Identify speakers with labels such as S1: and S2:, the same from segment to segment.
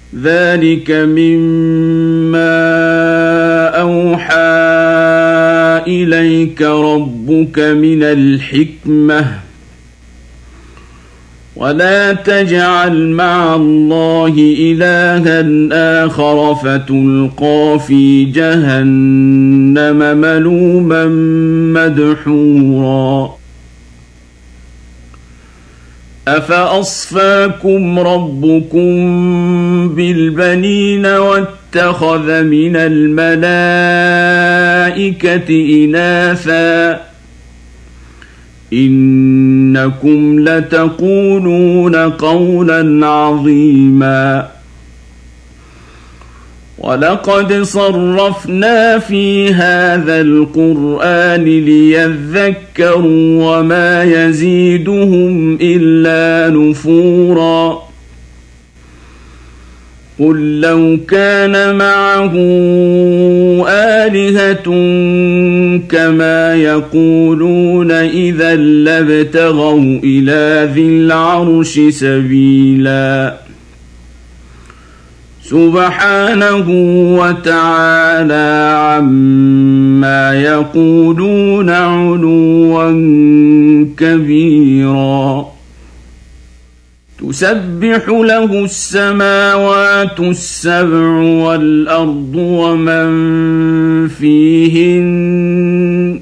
S1: ذلك مما أوحى إليك ربك من الحكمة ولا تجعل مع الله إلها آخر فتلقى في جهنم ملوما مدحورا أفأصفاكم ربكم بالبنين واتخذ من الملائكة إناثا إنكم لتقولون قولا عظيما ولقد صرفنا في هذا القرآن ليذكروا وما يزيدهم إلا نفورا قل لو كان معه آلهة كما يقولون إذا لابتغوا إلى ذي العرش سبيلا سبحانه وتعالى عما يقولون علوا كبيرا تسبح له السماوات السبع والأرض ومن فيهن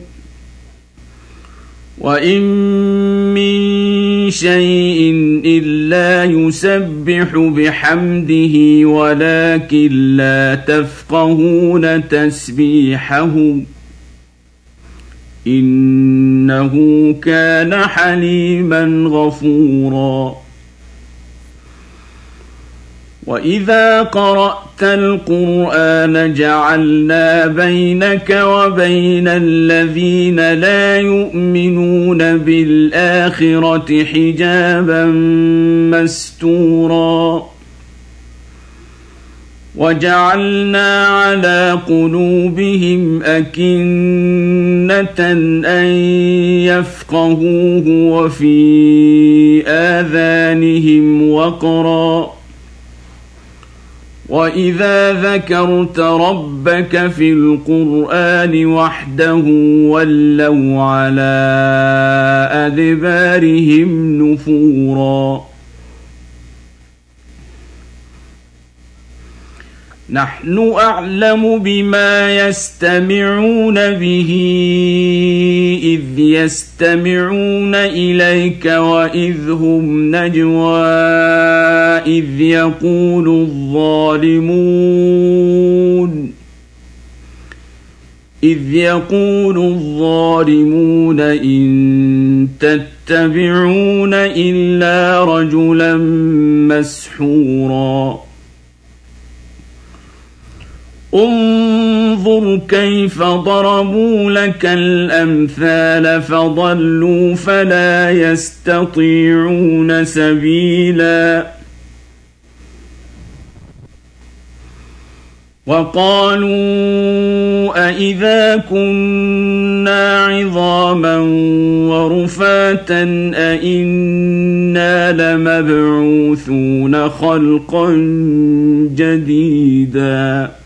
S1: وإن من شيء إلا يسبح بحمده ولكن لا تفقهون تسبيحهم إنه كان حليما غفورا وإذا قرأت القرآن جعلنا بينك وبين الذين لا يؤمنون بالآخرة حجابا مستورا وجعلنا على قلوبهم أكنة أن يفقهوه وفي آذانهم وقرا وإذا ذكرت ربك في القرآن وحده ولوا على أدبارهم نفورا نحن أعلم بما يستمعون به إذ يستمعون إليك وإذ هم نجوى إذ يقول الظالمون إن تتبعون إلا رجلا مسحورا انظر كيف ضربوا لك الأمثال فضلوا فلا يستطيعون سبيلا وقالوا أإذا كنا عظاما ورفاتا أإنا لمبعوثون خلقا جديدا